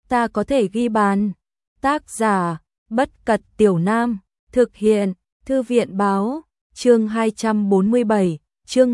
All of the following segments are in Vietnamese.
ta có thể ghi bàn. Tác giả, Bất Cật Tiểu Nam, thực hiện, Thư viện báo, chương 247, chương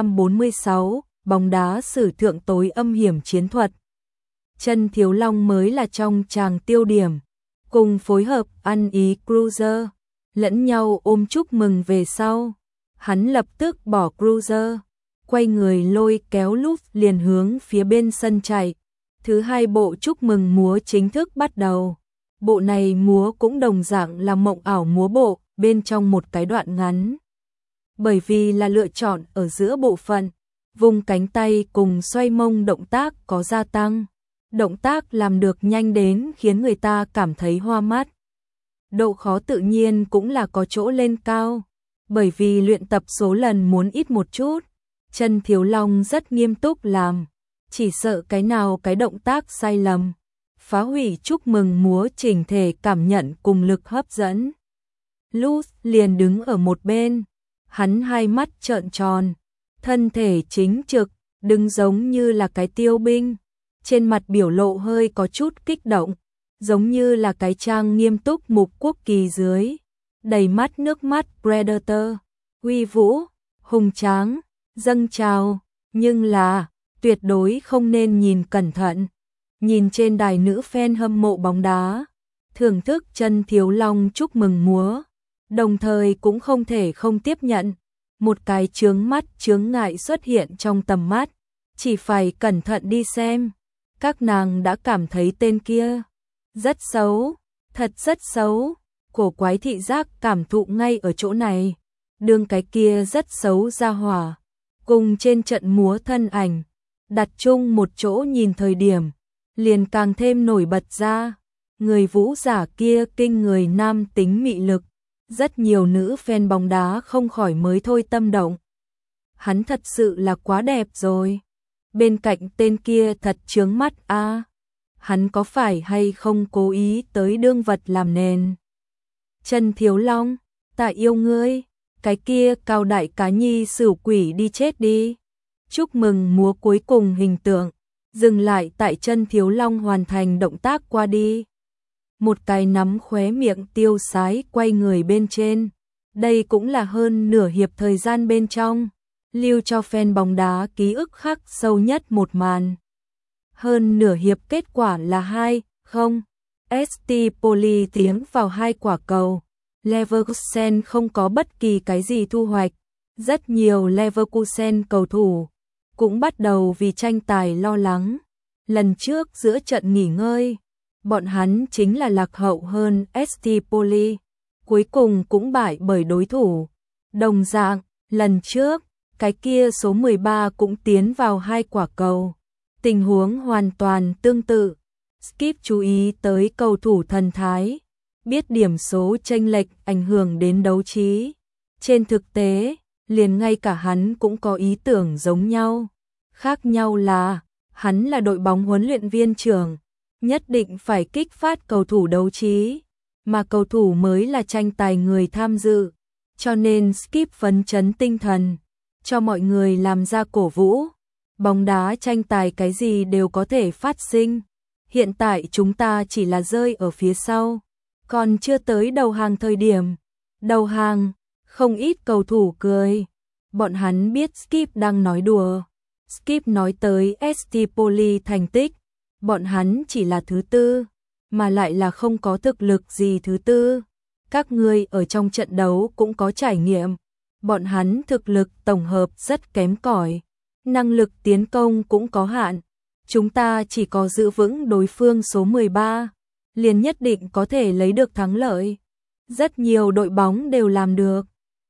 246, bóng đá sử thượng tối âm hiểm chiến thuật. Chân Thiếu Long mới là trong tràng tiêu điểm, cùng phối hợp ăn ý Cruiser, lẫn nhau ôm chúc mừng về sau. Hắn lập tức bỏ Cruiser, quay người lôi kéo Lúp liền hướng phía bên sân chạy. Thứ hai bộ chúc mừng múa chính thức bắt đầu. Bộ này múa cũng đồng dạng là mộng ảo múa bộ bên trong một cái đoạn ngắn. Bởi vì là lựa chọn ở giữa bộ phận, vùng cánh tay cùng xoay mông động tác có gia tăng. Động tác làm được nhanh đến khiến người ta cảm thấy hoa mắt. Độ khó tự nhiên cũng là có chỗ lên cao, bởi vì luyện tập số lần muốn ít một chút. Chân Thiếu Long rất nghiêm túc làm, chỉ sợ cái nào cái động tác sai lầm, phá hủy chúc mừng múa chỉnh thể cảm nhận cùng lực hấp dẫn. Luz liền đứng ở một bên, hắn hai mắt trợn tròn, thân thể chính trực, đứng giống như là cái tiêu binh, trên mặt biểu lộ hơi có chút kích động, giống như là cái trang nghiêm túc mục quốc kỳ dưới, đầy mắt nước mắt Predator, uy vũ, hùng tráng, dâng trào, nhưng là tuyệt đối không nên nhìn cẩn thận. Nhìn trên đài nữ fan hâm mộ bóng đá, thưởng thức Chân Thiếu Long chúc mừng múa, đồng thời cũng không thể không tiếp nhận một cái chướng mắt chướng ngại xuất hiện trong tầm mắt, chỉ phải cẩn thận đi xem. Các nàng đã cảm thấy tên kia rất xấu, thật rất xấu, cổ quái thị giác cảm thụ ngay ở chỗ này. Đương cái kia rất xấu ra hỏa, cùng trên trận múa thân ảnh, đặt chung một chỗ nhìn thời điểm, liền càng thêm nổi bật ra. Người vũ giả kia kinh người nam tính mị lực, rất nhiều nữ fan bóng đá không khỏi mới thôi tâm động. Hắn thật sự là quá đẹp rồi. Bên cạnh tên kia thật chướng mắt a. Hắn có phải hay không cố ý tới đương vật làm nền? Chân Thiếu Long, ta yêu ngươi. Cái kia Cao Đại Cá Nhi xửu quỷ đi chết đi. Chúc mừng múa cuối cùng hình tượng dừng lại tại Chân Thiếu Long hoàn thành động tác qua đi. Một cái nắm khóe miệng tiêu sái quay người bên trên. Đây cũng là hơn nửa hiệp thời gian bên trong, lưu cho fan bóng đá ký ức khắc sâu nhất một màn. Hơn nửa hiệp kết quả là 2-0. ST Poli tiến vào 2 quả cầu. Leverkusen không có bất kỳ cái gì thu hoạch. Rất nhiều Leverkusen cầu thủ cũng bắt đầu vì tranh tài lo lắng. Lần trước giữa trận nghỉ ngơi, bọn hắn chính là lạc hậu hơn ST Poli, cuối cùng cũng bại bởi đối thủ. Đồng dạng, lần trước, cái kia số 13 cũng tiến vào 2 quả cầu. Tình huống hoàn toàn tương tự. Skip chú ý tới cầu thủ thần thái, biết điểm số chênh lệch ảnh hưởng đến đấu trí. Trên thực tế, liền ngay cả hắn cũng có ý tưởng giống nhau. Khác nhau là, hắn là đội bóng huấn luyện viên trưởng, nhất định phải kích phát cầu thủ đấu trí, mà cầu thủ mới là tranh tài người tham dự. Cho nên Skip phấn chấn tinh thần, cho mọi người làm ra cổ vũ. Bóng đá tranh tài cái gì đều có thể phát sinh. Hiện tại chúng ta chỉ là rơi ở phía sau, còn chưa tới đầu hàng thời điểm. Đầu hàng, không ít cầu thủ cười. Bọn hắn biết Skip đang nói đùa. Skip nói tới ST Poli thành tích, bọn hắn chỉ là thứ tư, mà lại là không có thực lực gì thứ tư. Các ngươi ở trong trận đấu cũng có trải nghiệm. Bọn hắn thực lực tổng hợp rất kém cỏi, năng lực tiến công cũng có hạn. Chúng ta chỉ có giữ vững đối phương số 13, liền nhất định có thể lấy được thắng lợi. Rất nhiều đội bóng đều làm được.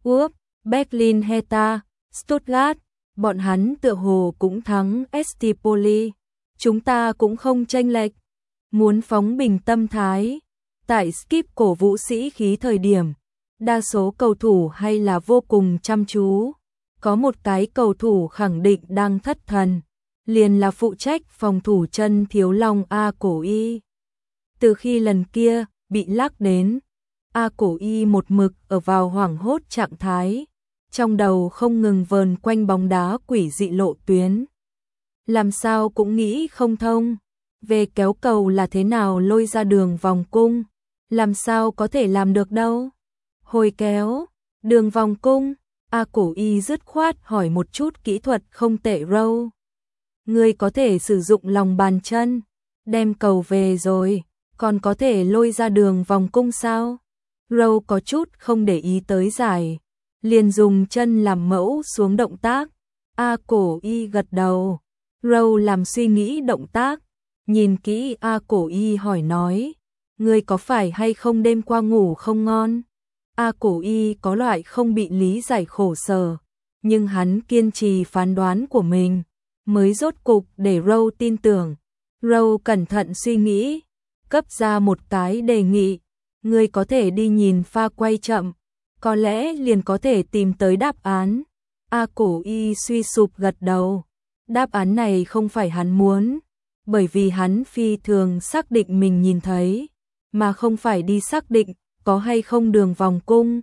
Berlin Hertha, Stuttgart, bọn hắn tựa hồ cũng thắng ST Poli. Chúng ta cũng không chênh lệch. Muốn phóng bình tâm thái. Tại Skip cổ vũ sĩ khí thời điểm, đa số cầu thủ hay là vô cùng chăm chú. Có một cái cầu thủ khẳng định đang thất thần, liền là phụ trách phòng thủ Chân Thiếu Long A Cổ Y. Từ khi lần kia bị lắc đến, A Cổ Y một mực ở vào hoảng hốt trạng thái, trong đầu không ngừng vờn quanh bóng đá quỷ dị lộ tuyến. Làm sao cũng nghĩ không thông, Về kéo cầu là thế nào lôi ra đường vòng cung, làm sao có thể làm được đâu. Hồi kéo, đường vòng cung, A Cổ Y dứt khoát hỏi một chút kỹ thuật không tệ Râu. Ngươi có thể sử dụng lòng bàn chân, đem cầu về rồi, còn có thể lôi ra đường vòng cung sao? Râu có chút không để ý tới giải, liền dùng chân làm mẫu xuống động tác. A Cổ Y gật đầu, Râu làm suy nghĩ động tác, nhìn kỹ A Cổ Y hỏi nói, ngươi có phải hay không đêm qua ngủ không ngon? A Cổ Y có loại không bị lý giải khổ sở, nhưng hắn kiên trì phán đoán của mình, mới rốt cục để Râu tin tưởng. Râu cẩn thận suy nghĩ, cấp ra một cái đề nghị, ngươi có thể đi nhìn pha quay chậm, có lẽ liền có thể tìm tới đáp án. A Cổ Y suy sụp gật đầu, đáp án này không phải hắn muốn, bởi vì hắn phi thường xác định mình nhìn thấy, mà không phải đi xác định có hay không đường vòng cung.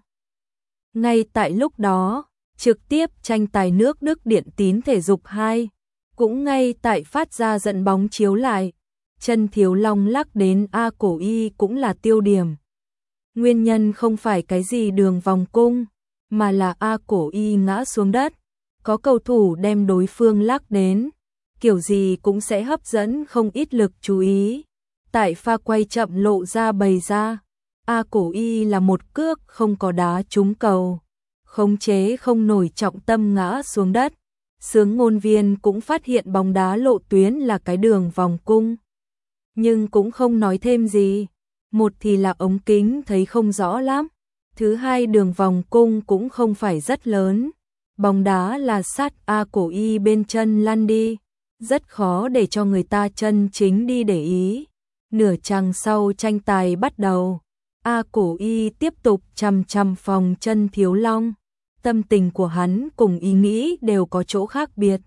Ngay tại lúc đó, trực tiếp tranh tài nước Đức Điện Tín thể dục 2, cũng ngay tại phát ra dẫn bóng chiếu lại, chân Thiếu Long lắc đến A Cổ Y cũng là tiêu điểm. Nguyên nhân không phải cái gì đường vòng cung, mà là A Cổ Y ngã xuống đất, có cầu thủ đem đối phương lắc đến, kiểu gì cũng sẽ hấp dẫn không ít lực chú ý. Tại pha quay chậm lộ ra bày ra, A Cổ Y là một cước không có đá trúng cầu, khống chế không nổi trọng tâm ngã xuống đất. Sướng ngôn viên cũng phát hiện bóng đá lộ tuyến là cái đường vòng cung, nhưng cũng không nói thêm gì. Một thì là ống kính thấy không rõ lắm, thứ hai đường vòng cung cũng không phải rất lớn, bóng đá là sát A Cổ Y bên chân lăn đi, rất khó để cho người ta chân chính đi để ý. Nửa chặng sau tranh tài bắt đầu, A Cổ Y tiếp tục chằm chằm phòng chân Thiếu Long, tâm tình của hắn cùng ý nghĩ đều có chỗ khác biệt.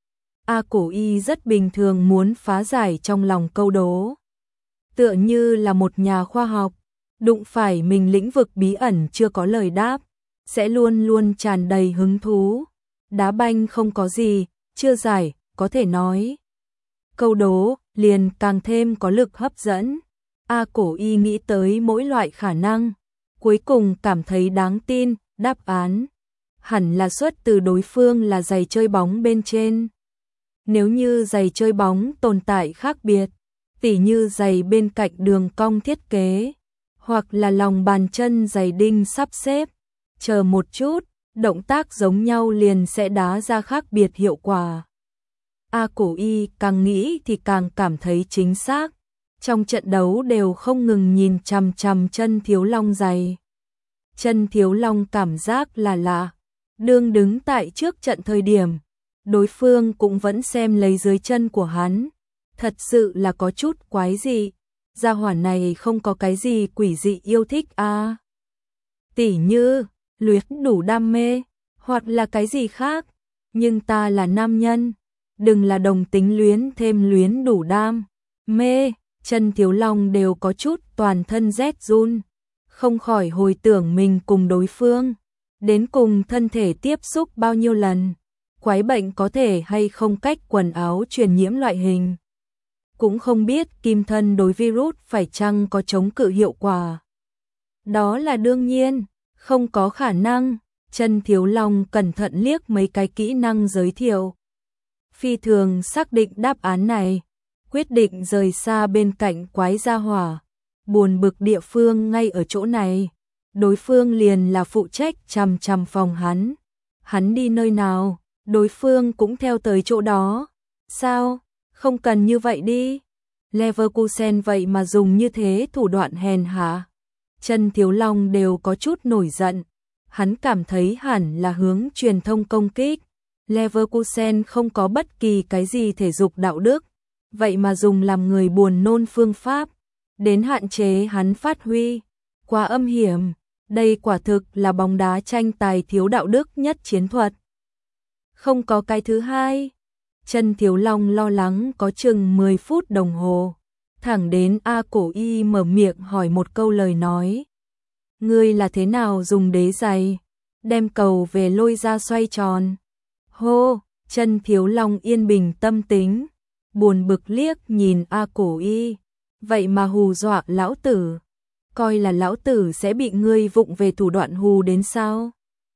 A Cổ Y rất bình thường muốn phá giải trong lòng câu đố, tựa như là một nhà khoa học, đụng phải mình lĩnh vực bí ẩn chưa có lời đáp, sẽ luôn luôn tràn đầy hứng thú. Đá banh không có gì, chưa giải, có thể nói. Câu đố liền càng thêm có lực hấp dẫn. A Cổ Y nghĩ tới mỗi loại khả năng, cuối cùng cảm thấy đáng tin, đáp án hẳn là xuất từ đối phương là giày chơi bóng bên trên. Nếu như giày chơi bóng tồn tại khác biệt, tỉ như giày bên cạnh đường cong thiết kế, hoặc là lòng bàn chân giày đinh sắp xếp, chờ một chút, động tác giống nhau liền sẽ đá ra khác biệt hiệu quả. A Cổ Y càng nghĩ thì càng cảm thấy chính xác. Trong trận đấu đều không ngừng nhìn chằm chằm chân Thiếu Long giày. Chân Thiếu Long cảm giác là lạ, đương đứng tại trước trận thời điểm, đối phương cũng vẫn xem lấy dưới chân của hắn, thật sự là có chút quái dị. Gia hỏa này không có cái gì quỷ dị yêu thích à? Tỉ như luyến đủ đam mê, hoặc là cái gì khác, nhưng ta là nam nhân, đừng là đồng tính luyến thêm luyến đủ đam mê. Chân Thiếu Long đều có chút toàn thân rét run, không khỏi hồi tưởng mình cùng đối phương, đến cùng thân thể tiếp xúc bao nhiêu lần, quái bệnh có thể hay không cách quần áo truyền nhiễm loại hình. Cũng không biết kim thân đối virus phải chăng có chống cự hiệu quả. Đó là đương nhiên, không có khả năng. Chân Thiếu Long cẩn thận liếc mấy cái kỹ năng giới thiệu, phi thường xác định đáp án này, quyết định rời xa bên cạnh quái gia hỏa. Buồn bực địa phương ngay ở chỗ này, đối phương liền là phụ trách chằm chằm phòng hắn. Hắn đi nơi nào, đối phương cũng theo tới chỗ đó. Sao, không cần như vậy đi. Leverkusen vậy mà dùng như thế thủ đoạn hèn hạ. Chân Thiếu Long đều có chút nổi giận. Hắn cảm thấy hẳn là hướng truyền thông công kích. Leverkusen không có bất kỳ cái gì thể dục đạo đức, vậy mà dùng làm người buồn nôn phương pháp, đến hạn chế hắn phát huy. Quá âm hiểm, đây quả thực là bóng đá tranh tài thiếu đạo đức nhất chiến thuật. Không có cái thứ hai. Chân Thiếu Long lo lắng có chừng 10 phút đồng hồ, thẳng đến A Cổ Y mở miệng hỏi một câu lời nói. Ngươi là thế nào dùng đế giày, đem cầu về lôi ra xoay tròn. Hô, Chân Thiếu Long yên bình tâm tính, buồn bực liếc nhìn A Cổ Y. Vậy mà hù dọa lão tử. Coi là lão tử sẽ bị ngươi vụng về thủ đoạn hù đến sao?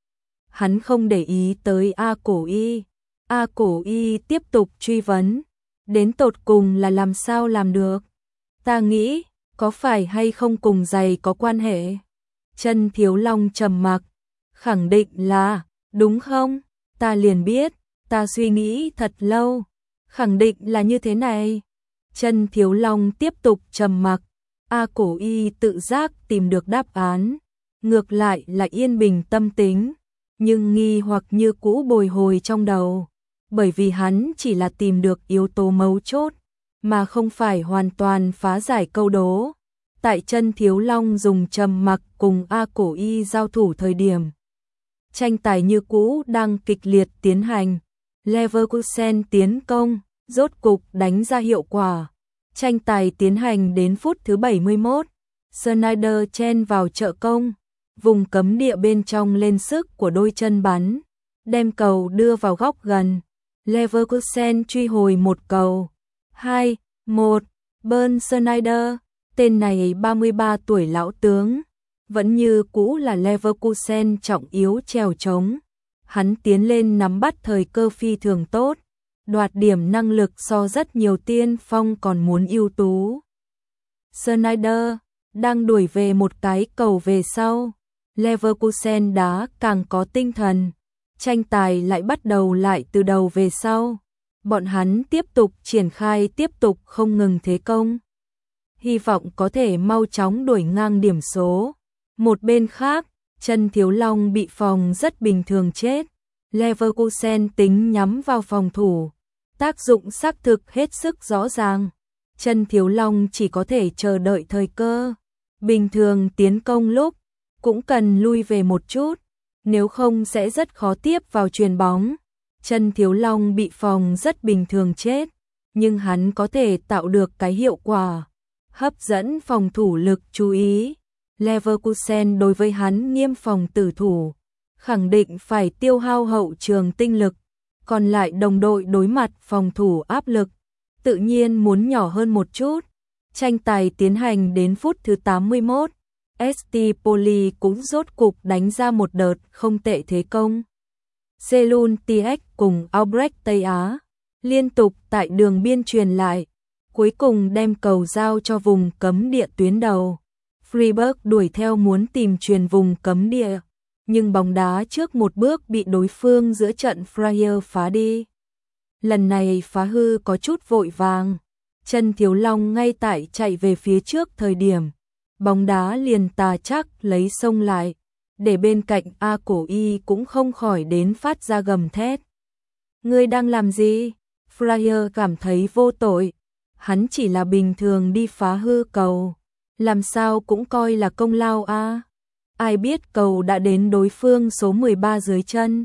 Hắn không để ý tới A Cổ Y. A Cổ Y tiếp tục truy vấn. Đến tột cùng là làm sao làm được? Ta nghĩ, có phải hay không cùng giày có quan hệ? Chân Thiếu Long trầm mặc, khẳng định là, đúng không? Ta liền biết, ta suy nghĩ thật lâu, khẳng định là như thế này. Chân Thiếu Long tiếp tục trầm mặc, A Cổ Y tự giác tìm được đáp án, ngược lại là yên bình tâm tính, nhưng nghi hoặc như cũ bồi hồi trong đầu, bởi vì hắn chỉ là tìm được yếu tố mấu chốt, mà không phải hoàn toàn phá giải câu đố. Tại Chân Thiếu Long dùng trầm mặc cùng A Cổ Y giao thủ thời điểm, tranh tài như cũ đang kịch liệt tiến hành. Leverkusen tiến công, rốt cục đánh ra hiệu quả. Tranh tài tiến hành đến phút thứ 71, Sneijder chen vào trợ công, vùng cấm địa bên trong lên sức của đôi chân bắn, đem cầu đưa vào góc gần. Leverkusen truy hồi một cầu. 2-1, Bernd Sneijder, tên này 33 tuổi lão tướng, vẫn như cũ là Leverkusen trọng yếu trèo trống. Hắn tiến lên nắm bắt thời cơ phi thường tốt, đoạt điểm năng lực so rất nhiều tiên phong còn muốn ưu tú. Sneijder đang đuổi về một cái cầu về sau, Leverkusen đá càng có tinh thần, tranh tài lại bắt đầu lại từ đầu về sau. Bọn hắn tiếp tục triển khai tiếp tục không ngừng thế công, hy vọng có thể mau chóng đuổi ngang điểm số. Một bên khác, Chân Thiếu Long bị phòng rất bình thường chết. Leverkusen tính nhắm vào phòng thủ, tác dụng xác thực hết sức rõ ràng. Chân Thiếu Long chỉ có thể chờ đợi thời cơ. Bình thường tiến công lúc cũng cần lui về một chút, nếu không sẽ rất khó tiếp vào chuyền bóng. Chân Thiếu Long bị phòng rất bình thường chết, nhưng hắn có thể tạo được cái hiệu quả hấp dẫn phòng thủ lực chú ý. Leverkusen đối với hắn nghiêm phòng tử thủ, khẳng định phải tiêu hao hậu trường tinh lực, còn lại đồng đội đối mặt phòng thủ áp lực, tự nhiên muốn nhỏ hơn một chút. Tranh tài tiến hành đến phút thứ 81, ST Poli cũng rốt cục đánh ra một đợt không tệ thế công. Selun TX cùng Albrecht Tây Á liên tục tại đường biên truyền lại, cuối cùng đem cầu giao cho vùng cấm địa tuyến đầu. Freiburg đuổi theo muốn tìm truyền vùng cấm địa, nhưng bóng đá trước một bước bị đối phương giữa trận Freier phá đi. Lần này phá hư có chút vội vàng, Chân Thiếu Long ngay tại chạy về phía trước thời điểm, bóng đá liền tà chắc lấy xông lại, để bên cạnh A Cổ Y cũng không khỏi đến phát ra gầm thét. Ngươi đang làm gì? Freier cảm thấy vô tội, hắn chỉ là bình thường đi phá hư cầu, làm sao cũng coi là công lao a. Ai biết cầu đã đến đối phương số 13 dưới chân.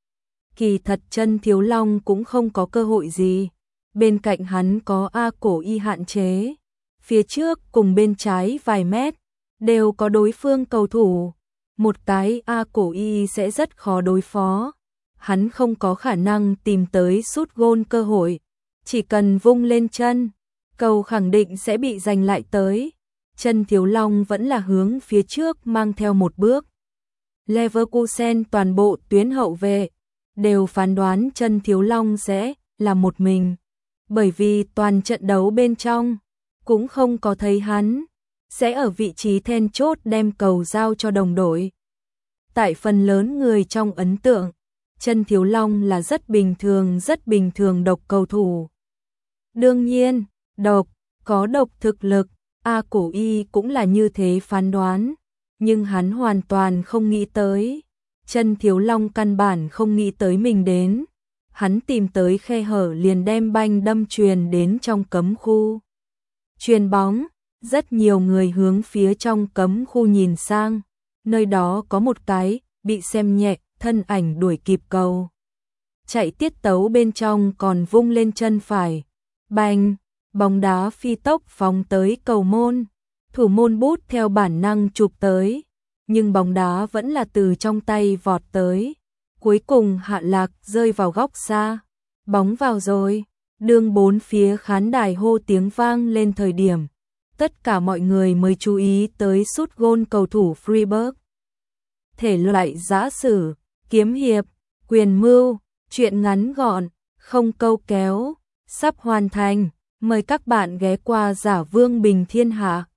Kỳ thật Chân Thiếu Long cũng không có cơ hội gì, bên cạnh hắn có A Cổ Y hạn chế, phía trước cùng bên trái vài mét đều có đối phương cầu thủ, một cái A Cổ Y sẽ rất khó đối phó. Hắn không có khả năng tìm tới sút gôn cơ hội, chỉ cần vung lên chân, cầu khẳng định sẽ bị giành lại tới. Chân Thiếu Long vẫn là hướng phía trước mang theo một bước. Leverkusen toàn bộ tuyến hậu vệ đều phán đoán Chân Thiếu Long sẽ là một mình, bởi vì toàn trận đấu bên trong cũng không có thấy hắn sẽ ở vị trí then chốt đem cầu giao cho đồng đội. Tại phần lớn người trong ấn tượng, Chân Thiếu Long là rất bình thường độc cầu thủ. Đương nhiên, có độc thực lực, A Cổ Y cũng là như thế phán đoán, nhưng hắn hoàn toàn không nghĩ tới. Chân Thiếu Long căn bản không nghĩ tới mình đến. Hắn tìm tới khe hở liền đem banh đâm truyền đến trong cấm khu. Chuyền bóng, rất nhiều người hướng phía trong cấm khu nhìn sang, nơi đó có một cái bị xem nhẹ thân ảnh đuổi kịp cầu. Chạy tiết tấu bên trong còn vung lên chân phải. Bành, bóng đá phi tốc phóng tới cầu môn. Thủ môn bút theo bản năng chụp tới, nhưng bóng đá vẫn là từ trong tay vọt tới. Cuối cùng hạ lạc rơi vào góc xa. Bóng vào rồi. Đương bốn phía khán đài hô tiếng vang lên thời điểm, tất cả mọi người mới chú ý tới sút gôn cầu thủ Freiburg. Thể loại giã sử, kiếm hiệp, quyền mưu, truyện ngắn gọn, không câu kéo, sắp hoàn thành. Mời các bạn ghé qua Giả Vương Bình Thiên Hạ.